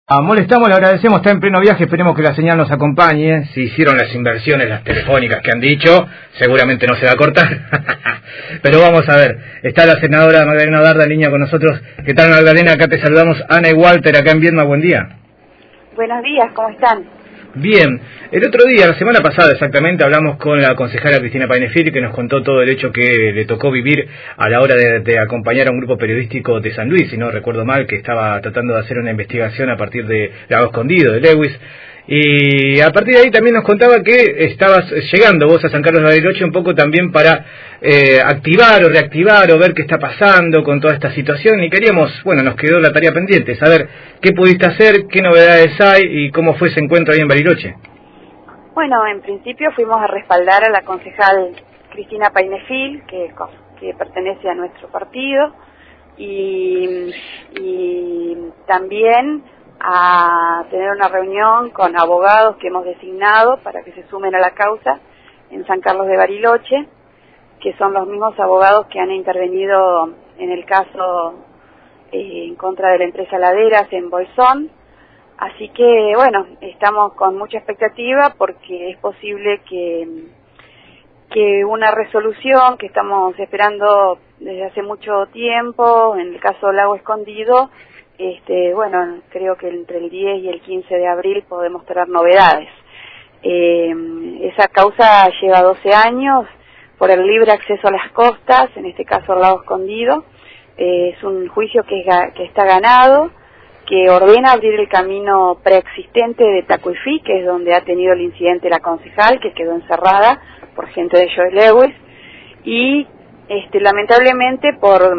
Molestamos, le agradecemos, está en pleno viaje, esperemos que la señal nos acompañe. Si hicieron las inversiones, las telefónicas que han dicho, seguramente no se va a cortar. Pero vamos a ver, está la senadora Magdalena Darda en línea con nosotros. ¿Qué tal, Magdalena? Acá te saludamos, Ana y Walter, acá en Viedma, buen día. Buenos días, ¿cómo están? Bien, el otro día, la semana pasada exactamente, hablamos con la concejala Cristina Painefil, que nos contó todo el hecho que le tocó vivir a la hora de acompañar a un grupo periodístico de San Luis, si no recuerdo mal, que estaba tratando de hacer una investigación a partir de Lago Escondido, de Lewis. Y a partir de ahí también nos contaba que estabas llegando vos a San Carlos de Bariloche un poco también para activar o reactivar o ver qué está pasando con toda esta situación, y queríamos, bueno, nos quedó la tarea pendiente, saber qué pudiste hacer, qué novedades hay y cómo fue ese encuentro ahí en Bariloche. Bueno, en principio fuimos a respaldar a la concejal Cristina Painefil, que pertenece a nuestro partido, y también a tener una reunión con abogados que hemos designado para que se sumen a la causa en San Carlos de Bariloche, que son los mismos abogados que han intervenido en el caso en contra de la empresa Laderas en Bolsón. Así que, bueno, estamos con mucha expectativa porque es posible que una resolución que estamos esperando desde hace mucho tiempo, en el caso Lago Escondido, bueno, creo que entre el 10 y el 15 de abril podemos tener novedades. Esa causa lleva 12 años por el libre acceso a las costas, en este caso el Lago Escondido. Es un juicio que está ganado, que ordena abrir el camino preexistente de Tacuifí, que es donde ha tenido el incidente la concejal, que quedó encerrada por gente de Joe Lewis, y lamentablemente por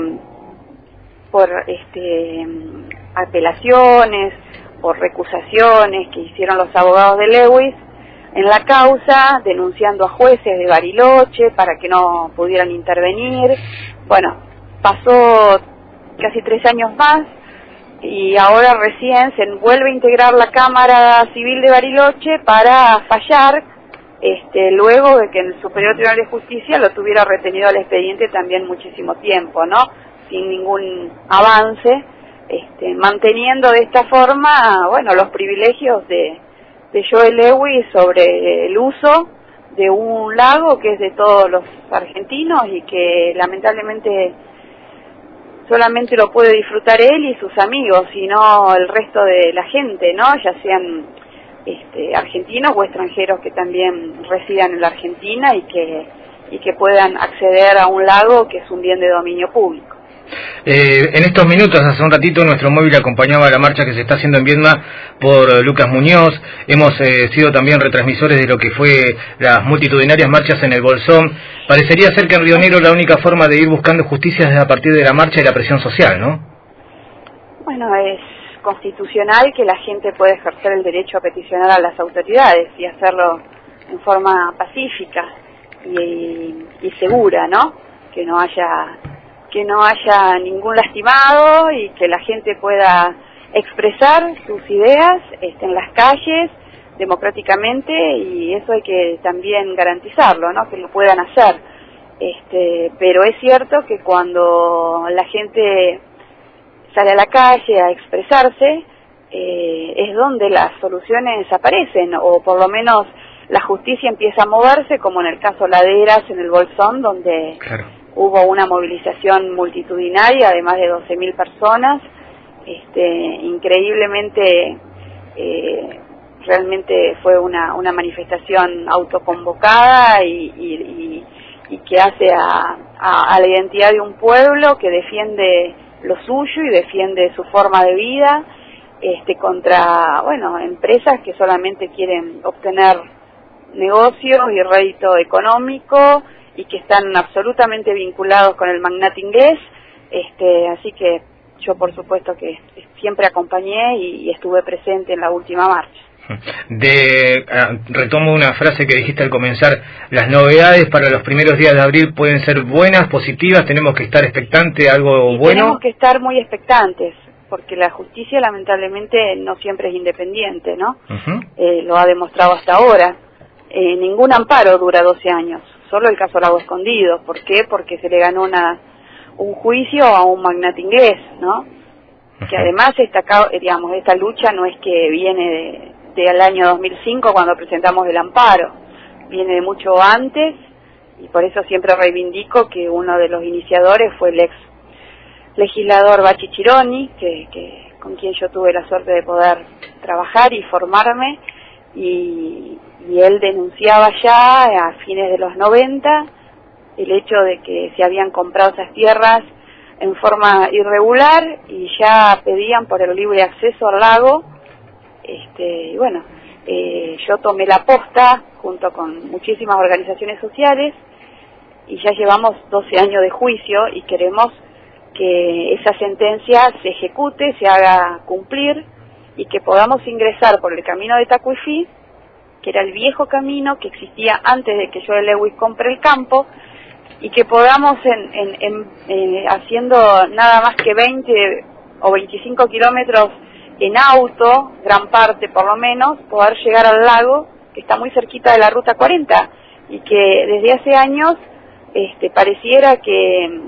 apelaciones o recusaciones que hicieron los abogados de Lewis en la causa, denunciando a jueces de Bariloche para que no pudieran intervenir. Bueno, pasó casi 3 años más y ahora recién se vuelve a integrar la Cámara Civil de Bariloche para fallar, luego de que el Superior Tribunal de Justicia lo tuviera retenido al expediente también muchísimo tiempo, ¿no? Sin ningún avance, manteniendo de esta forma, bueno, los privilegios de Joe Lewis sobre el uso de un lago que es de todos los argentinos y que lamentablemente solamente lo puede disfrutar él y sus amigos, y no el resto de la gente, ¿no? Ya sean argentinos o extranjeros que también residan en la Argentina y que puedan acceder a un lago que es un bien de dominio público. En estos minutos, hace un ratito, nuestro móvil acompañaba la marcha que se está haciendo en Viedma por Lucas Muñoz. Hemos sido también retransmisores de lo que fue las multitudinarias marchas en el Bolsón. Parecería ser que en Río Negro la única forma de ir buscando justicia es a partir de la marcha y la presión social, ¿no? Bueno, es constitucional que la gente puede ejercer el derecho a peticionar a las autoridades y hacerlo en forma pacífica y segura, ¿no? Que no haya ningún lastimado y que la gente pueda expresar sus ideas en las calles democráticamente, y eso hay que también garantizarlo, ¿no? Que lo puedan hacer. Pero es cierto que cuando la gente sale a la calle a expresarse, es donde las soluciones aparecen, o por lo menos la justicia empieza a moverse, como en el caso Laderas en el Bolsón, donde claro, hubo una movilización multitudinaria de más de 12.000 personas, increíblemente, realmente fue una manifestación autoconvocada y que hace a la identidad de un pueblo que defiende lo suyo y defiende su forma de vida, contra, bueno, empresas que solamente quieren obtener negocios y rédito económico y que están absolutamente vinculados con el magnate inglés, así que yo por supuesto que siempre acompañé y estuve presente en la última marcha. Retomo una frase que dijiste al comenzar: las novedades para los primeros días de abril pueden ser buenas, positivas, tenemos que estar expectantes, algo bueno. Tenemos que estar muy expectantes, porque la justicia lamentablemente no siempre es independiente, ¿no? Lo ha demostrado hasta ahora. Ningún amparo dura 12 años, solo el caso Lago Escondido. ¿Por qué? Porque se le ganó un juicio a un magnate inglés, ¿no? que además esta lucha no es que viene del año 2005 cuando presentamos el amparo, viene de mucho antes, y por eso siempre reivindico que uno de los iniciadores fue el ex legislador Bachi Chironi, con quien yo tuve la suerte de poder trabajar y formarme, y él denunciaba ya a fines de los 90 el hecho de que se habían comprado esas tierras en forma irregular y ya pedían por el libre acceso al lago. Y bueno, yo tomé la posta junto con muchísimas organizaciones sociales y ya llevamos 12 años de juicio y queremos que esa sentencia se ejecute, se haga cumplir y que podamos ingresar por el camino de Tacuifí, que era el viejo camino que existía antes de que Joe Lewis compre el campo, y que podamos haciendo nada más que 20 o 25 kilómetros en auto, gran parte por lo menos, poder llegar al lago, que está muy cerquita de la Ruta 40, y que desde hace años pareciera que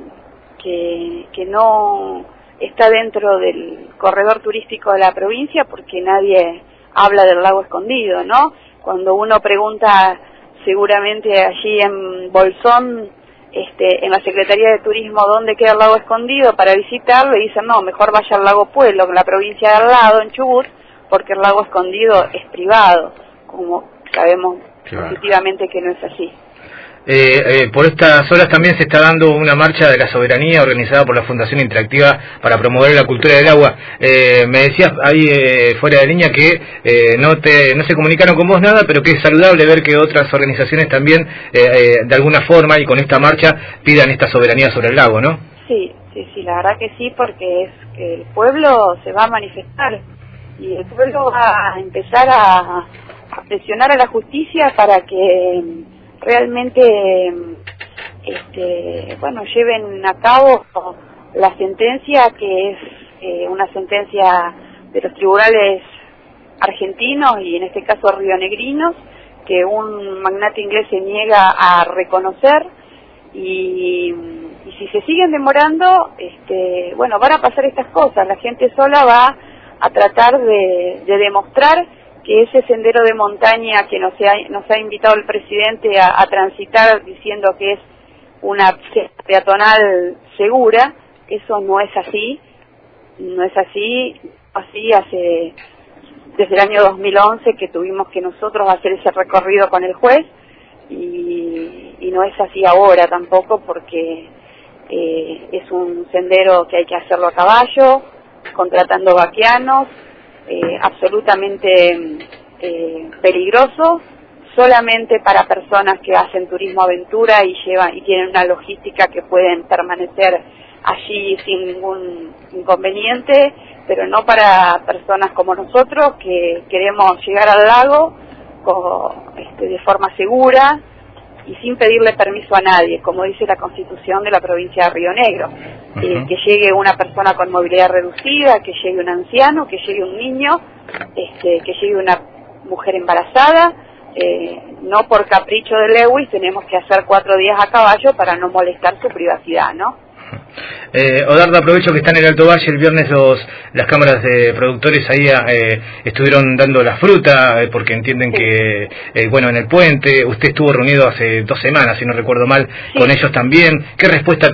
no está dentro del corredor turístico de la provincia porque nadie habla del lago escondido, ¿no? Cuando uno pregunta seguramente allí en Bolsón, en la Secretaría de Turismo dónde queda el lago escondido para visitarlo, y dicen no, mejor vaya al lago Pueblo, en la provincia de al lado, en Chubut, porque el lago escondido es privado, como sabemos positivamente que no es así. Por estas horas también se está dando una marcha de la soberanía organizada por la Fundación Interactiva para promover la cultura del agua. Me decías ahí fuera de línea que no se comunicaron con vos nada, pero que es saludable ver que otras organizaciones también de alguna forma y con esta marcha pidan esta soberanía sobre el lago, ¿no? Sí, la verdad que sí, porque es que el pueblo se va a manifestar y el pueblo va a empezar a presionar a la justicia para que realmente lleven a cabo la sentencia, que es una sentencia de los tribunales argentinos y en este caso rionegrinos, que un magnate inglés se niega a reconocer, y si se siguen demorando, van a pasar estas cosas. La gente sola va a tratar de demostrar que ese sendero de montaña que nos ha invitado el presidente a transitar diciendo que es una peatonal segura, eso no es así, hace desde el año 2011 que tuvimos que nosotros hacer ese recorrido con el juez, y no es así ahora tampoco, porque es un sendero que hay que hacerlo a caballo, contratando vaqueanos, absolutamente peligroso, solamente para personas que hacen turismo aventura y tienen una logística que pueden permanecer allí sin ningún inconveniente, pero no para personas como nosotros que queremos llegar al lago de forma segura y sin pedirle permiso a nadie, como dice la Constitución de la provincia de Río Negro. Que llegue una persona con movilidad reducida, que llegue un anciano, que llegue un niño, que llegue una mujer embarazada. No por capricho de Lewis tenemos que hacer 4 días a caballo para no molestar su privacidad, ¿no? Odardo, aprovecho que está en el Alto Valle. El viernes las cámaras de productores ahí estuvieron dando la fruta porque entienden que, en el puente, usted estuvo reunido hace 2 semanas, si no recuerdo mal, con ellos también. ¿Qué respuesta